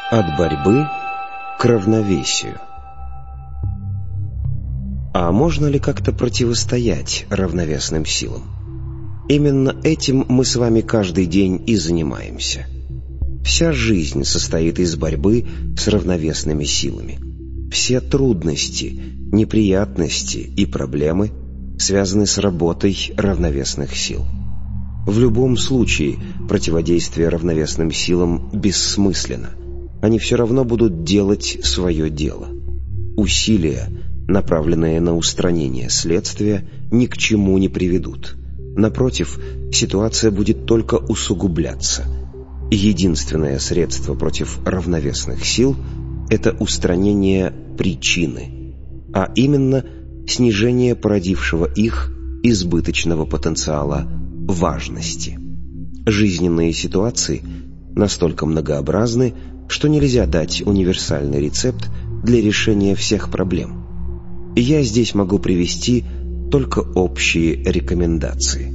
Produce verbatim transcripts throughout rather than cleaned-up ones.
От борьбы к равновесию. А можно ли как-то противостоять равновесным силам? Именно этим мы с вами каждый день и занимаемся. Вся жизнь состоит из борьбы с равновесными силами. Все трудности, неприятности и проблемы связаны с работой равновесных сил. В любом случае противодействие равновесным силам бессмысленно. Они все равно будут делать свое дело. Усилия, направленные на устранение следствия, ни к чему не приведут. Напротив, ситуация будет только усугубляться. Единственное средство против равновесных сил – это устранение причины, а именно снижение породившего их избыточного потенциала важности. Жизненные ситуации настолько многообразны, что нельзя дать универсальный рецепт для решения всех проблем. И я здесь могу привести только общие рекомендации.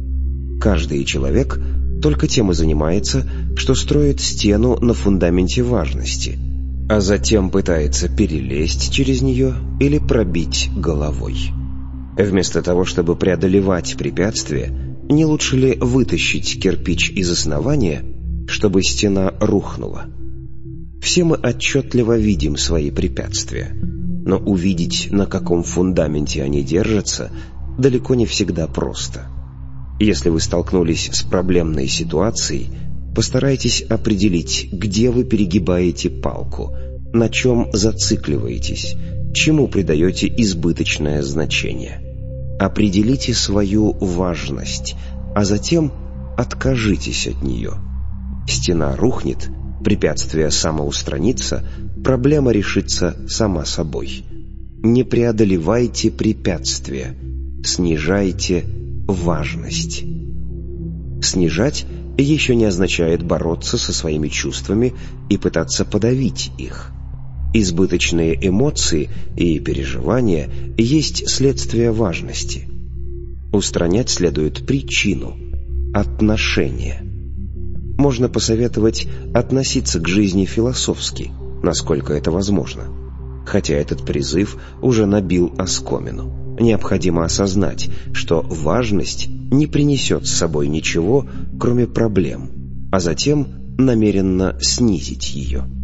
Каждый человек только тем и занимается, что строит стену на фундаменте важности, а затем пытается перелезть через нее или пробить головой. Вместо того, чтобы преодолевать препятствия, не лучше ли вытащить кирпич из основания, чтобы стена рухнула? Все мы отчетливо видим свои препятствия, но увидеть, на каком фундаменте они держатся, далеко не всегда просто. Если вы столкнулись с проблемной ситуацией, постарайтесь определить, где вы перегибаете палку, на чем зацикливаетесь, чему придаете избыточное значение. Определите свою важность, а затем откажитесь от нее. Стена рухнет, препятствие самоустранится, проблема решится сама собой. Не преодолевайте препятствия, снижайте важность. Снижать еще не означает бороться со своими чувствами и пытаться подавить их. Избыточные эмоции и переживания есть следствие важности. Устранять следует причину, отношение. Можно посоветовать относиться к жизни философски, насколько это возможно. Хотя этот призыв уже набил оскомину. Необходимо осознать, что важность не принесет с собой ничего, кроме проблем, а затем намеренно снизить ее.